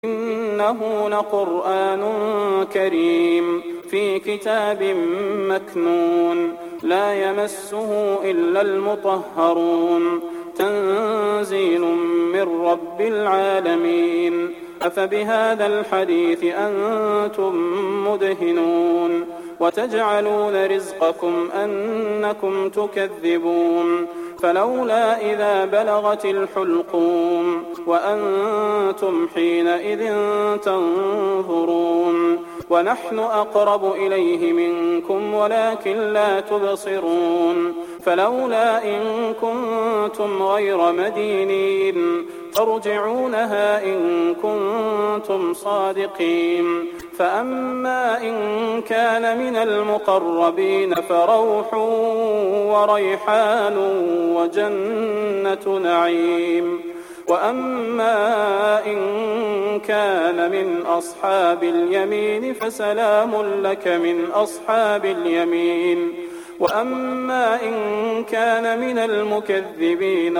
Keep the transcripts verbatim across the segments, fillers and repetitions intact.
إنه لقرآن كريم في كتاب مكنون لا يمسه إلا المطهرون تنزيل من رب العالمين أفبهذا الحديث أنتم مدهنون وتجعلون رزقكم أنكم تكذبون فلولا إذا بلغت الحلقوم وأنتم حينئذ تنظرون ونحن أقرب إليه منكم ولكن لا تبصرون فلولا إن كنتم غير مدينين ترجعونها إن كنتم صادقين فأما إن كان من المقربين فروح وريحان وجنة نعيم وأما إن كان من أصحاب اليمين فسلام لك من أصحاب اليمين وأما إن كان من المكذبين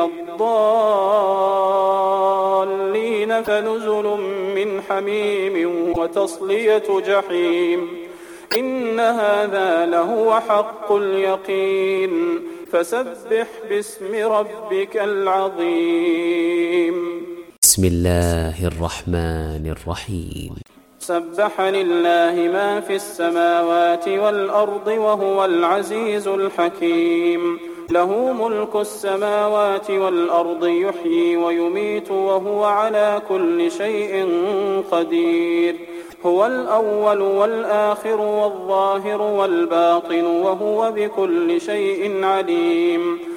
الضالين فنزل من حميم وتصلية جحيم إن هذا لهو حق اليقين فسبح باسم ربك العظيم. بسم الله الرحمن الرحيم. سبح لله ما في السماوات والأرض وهو العزيز الحكيم له ملك السماوات والأرض يحيي ويميت وهو على كل شيء قدير هو الأول والآخر والظاهر والباطن وهو بكل شيء عليم